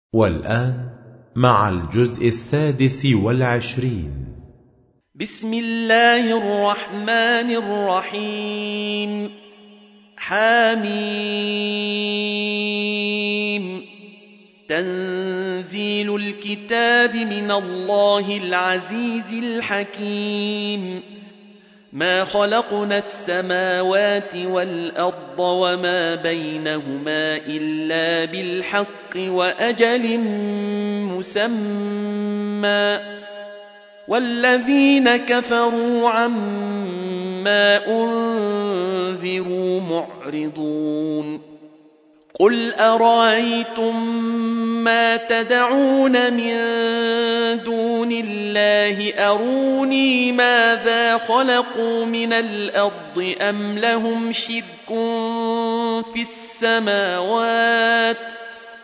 والآن مع الجزء 26. بسم الله الرحمن الرحيم. حميم. تنزيل الكتاب من الله العزيز الحكيم. ما خلقنا السماوات والأرض وما بينهما إلا بالحق وأجل مسمى، والذين كفروا عما أنذروا معرضون. قل أرأيتم ما تدعون من دون الله أروني ماذا خلقوا من الأرض أم لهم شرك في السماوات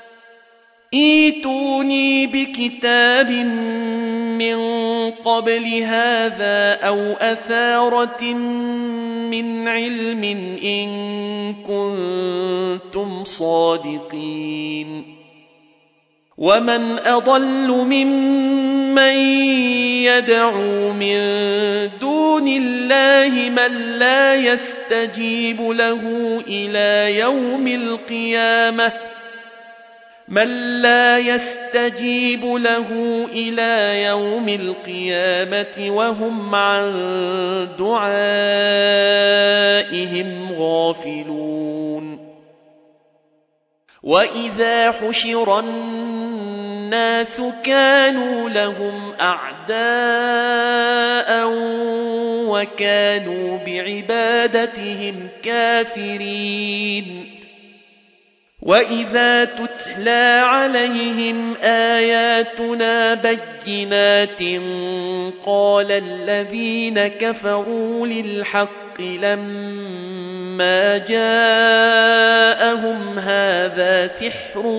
ائتوني بكتاب من قبل هذا أو أثارة من علم إن كنتم صادقين. ومن أضل ممن يدعو من دون الله من لا يستجيب له إلى يوم القيامة وهم عن دعائهم غافلون. وإذا حشر الناس كانوا لهم أعداء وكانوا بعبادتهم كافرين. وإذا تتلى عليهم آياتنا بينات قال الذين كفروا للحق لما جاءهم هذا سحر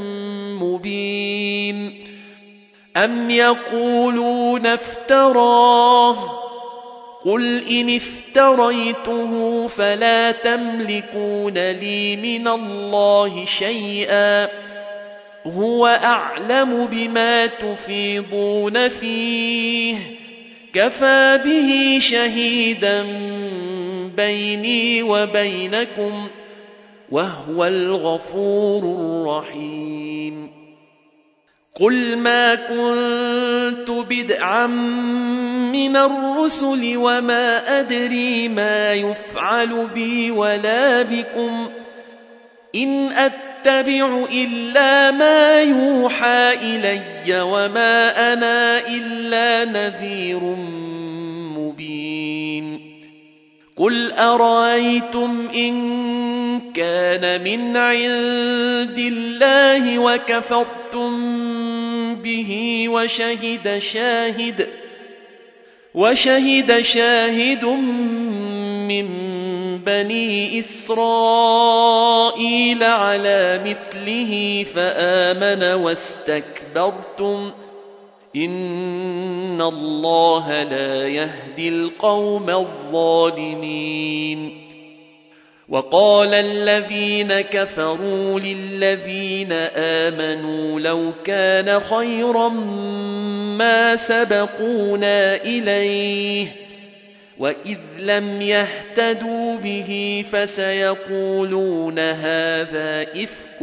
مبين. أم يقولون افتراه قل إن افتريته فلا تملكون لي من الله شيئا هو أعلم بما تفيضون فيه كفى به شهيدا بيني وبينكم وهو الغفور الرحيم. قل ما كنت بدعا من الرسل وما أدري ما يفعل بي ولا بكم إن أتبع إلا ما يوحى إلي وما أنا إلا نذير مبين. قل أرأيتم إن كان من عند الله وكفرتم به وشهد شاهد من بني إسرائيل على مثله فآمن واستكبرتم إن الله لا يهدي القوم الظالمين. وقال الذين كفروا للذين آمنوا لو كان خيرا ما سبقونا إليه وإذ لم يهتدوا به فسيقولون هذا إفك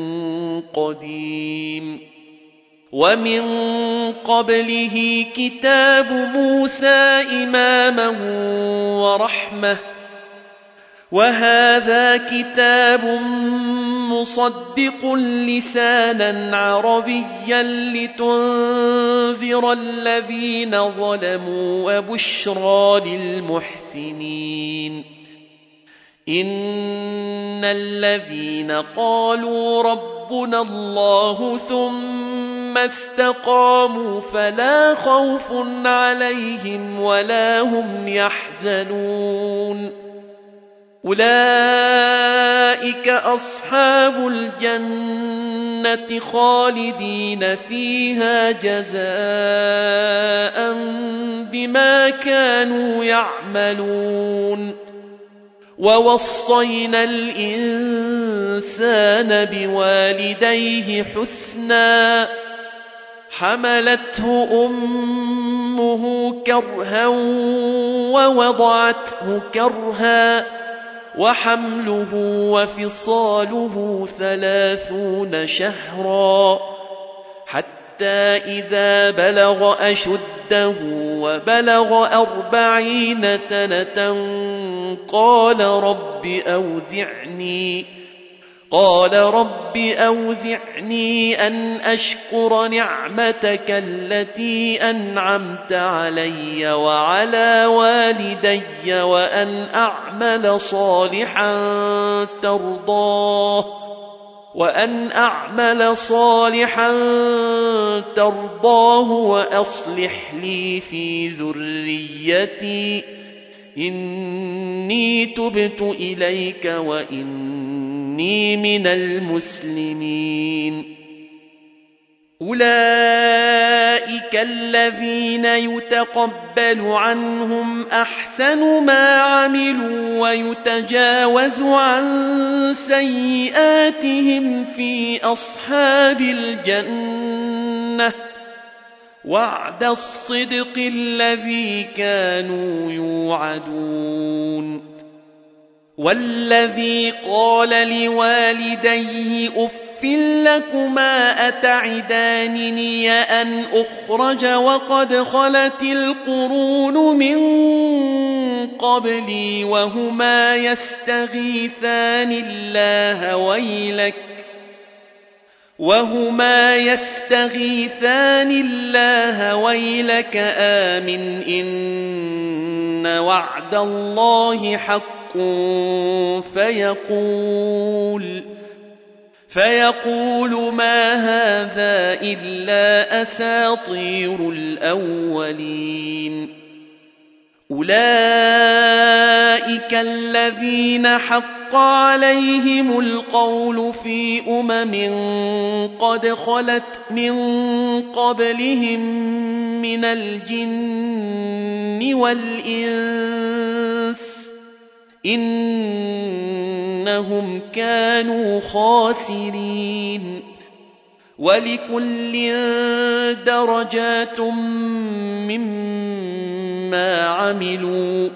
قديم. ومن قبله كتاب موسى إماما ورحمة وهذا كتاب مصدق لسانا عربيا لتنذر الذين ظلموا وبشرى للمحسنين. إن الذين قالوا ربنا الله ثم استقاموا فلا خوف عليهم ولا هم يحزنون. أولئك أصحاب الجنة خالدين فيها جزاء بما كانوا يعملون. ووصينا الإنسان بوالديه حسنا حملته أمه كرها ووضعته كرها وحمله وفصاله 30 شهرا حتى إذا بلغ أشده وبلغ 40 سنة قال رب أوزعني أن أشكر نعمتك التي أنعمت علي وعلى والدي وأن أعمل صالحا ترضاه وأصلح لي في ذريتي إني تبت إليك وإني من المسلمين. أولئك الذين يتقبل عنهم أحسن ما عملوا ويتجاوز عن سيئاتهم في أصحاب الجنة وعد الصدق الذي كانوا يوعدون. والذي قال لوالديه أف لكما أتعدانني أن أخرج وقد خلت القرون من قبلي وهما يستغيثان الله ويلك آمن إن وعد الله حق فيقول ما هذا إلا أساطير الأولين. أولئك الذين حق عليهم القول في قد خلت من قبلهم من الجن والإنس إنهم كانوا خاسرين. ولكل درجات مما عملوا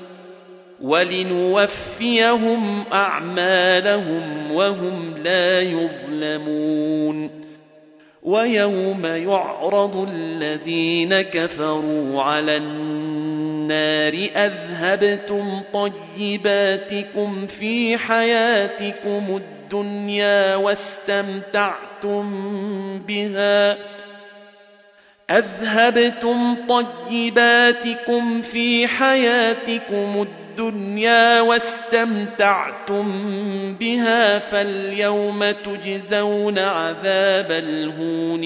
ولنوفيهم أعمالهم وهم لا يظلمون. ويوم يعرض الذين كفروا على النار أذهبتم طيباتكم في حياتكم الدنيا واستمتعتم بها فاليوم تجزون عذاب الهون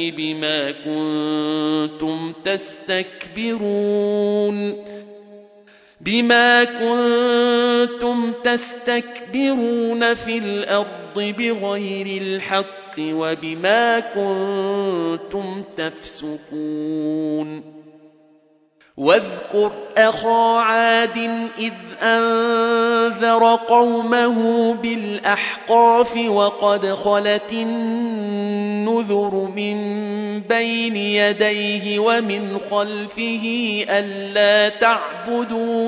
بما كنتم تستكبرون في الأرض بغير الحق وبما كنتم تفسقون. واذكر أخا عاد إذ أنذر قومه بالأحقاف وقد خلت النذر من بين يديه ومن خلفه ألا تعبدوا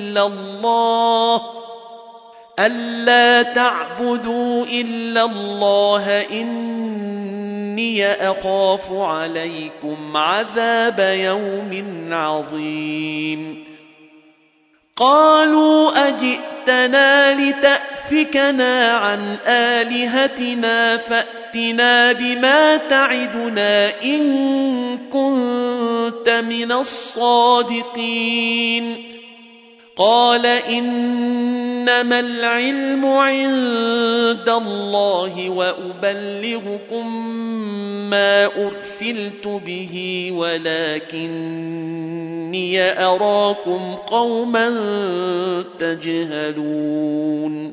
إلا الله إني أخاف عليكم عذاب يوم عظيم. قالوا أجئتنا لتأفكنا عن آلهتنا فأتنا بما تعدنا إن كنت من الصادقين. قال إنما العلم عند الله وأبلغكم ما أرسلت به ولكني أراكم قوما تجهلون.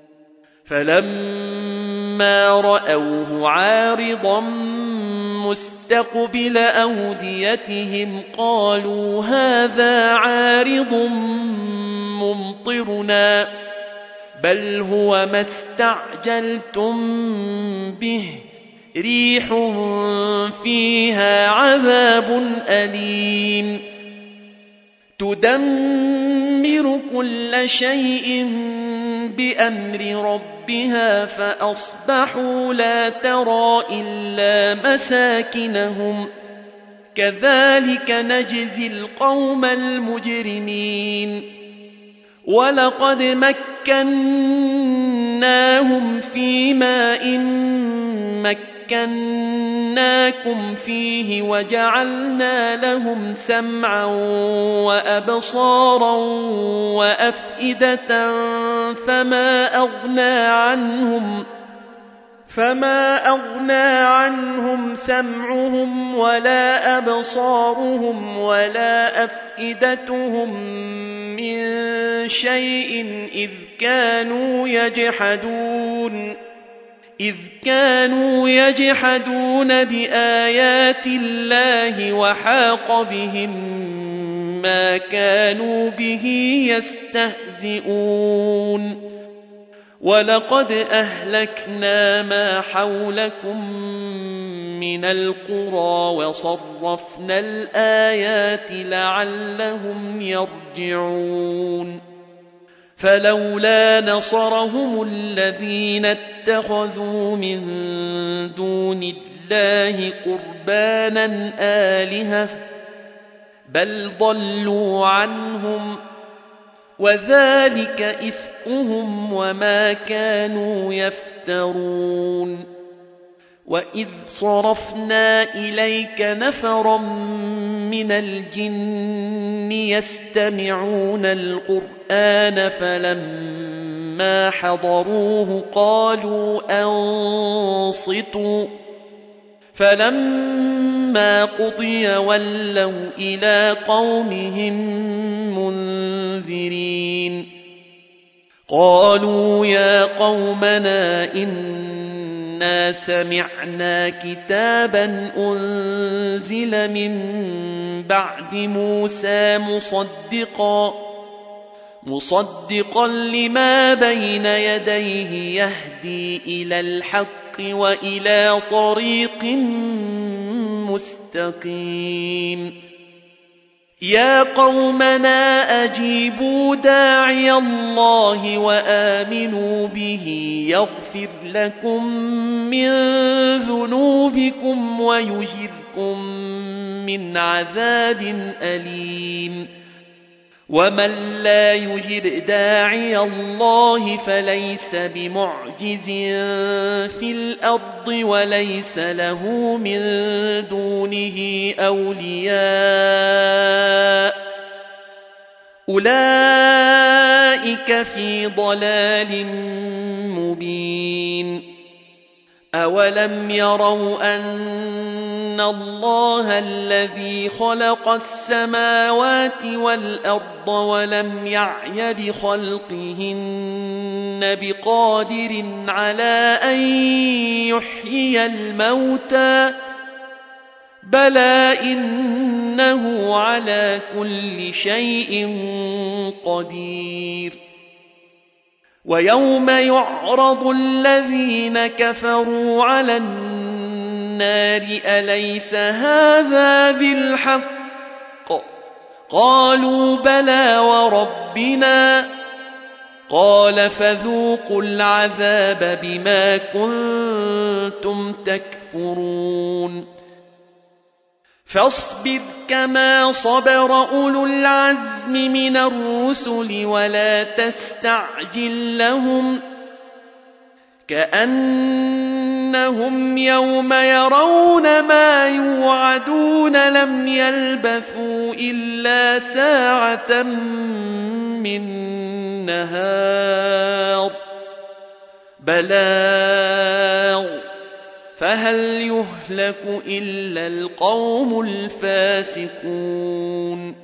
فلما رأوه عارضا مستقبل أوديتهم قالوا هذا عارض ممطرنا بل هو ما استعجلتم به ريح فيها عذاب أليم تدمر كل شيء بأمر ربها فأصبحوا لا ترى إلا مساكنهم كذلك نجزي القوم المجرمين ولقد مكناهم في ماء مكناكم فيه وجعلنا لهم سمعا وأبصارا وأفئدة فما أغنى عنهم سمعهم ولا أبصارهم ولا أفئدتهم من شيء إذ كانوا يجحدون بآيات الله وحاق بهم ما كانوا به يستهزئون ولقد أهلكنا ما حولكم من القرى وصرفنا الآيات لعلهم يرجعون فلولا نصرهم الذين اتخذوا من دون الله قربانا آلهة بل ضلوا عنهم وذلك إفكهم وما كانوا يفترون وإذ صرفنا إليك نفرا من الجن يستمعون القرآن فلما حضروه قالوا أنصتوا فلما قضي ولوا إلى قومهم منذرين قالوا يا قومنا إنا سمعنا كتابا أنزل من بعد موسى مصدقا لما بين يديه يهدي إلى الحق وإلى طريق مستقيم يا قومنا أجيبوا داعي الله وآمنوا به يغفر لكم من ذنوبكم ويجركم من عذاب أليم ومن لا يجب داعي الله فليس بمعجز في الأرض وليس له من دونه أولياء أولئك في ضلال مبين أولم يروا أن الله الذي خلق السماوات والأرض ولم يعي بخلقهن بقادر على أن يحيي الموتى بلى إنه على كل شيء قدير ويوم يعرض الذين كفروا على النار أليس هذا بالحق قالوا بلى وربنا قال فذوقوا العذاب بما كنتم تكفرون فاصبر كما صبر أولو العزم من الرسل ولا تستعجل لهم كأنهم يوم يرون ما يوعدون لم يلبثوا إلا ساعة من نهار بلاغ فهل يهلك إلا القوم الفاسقون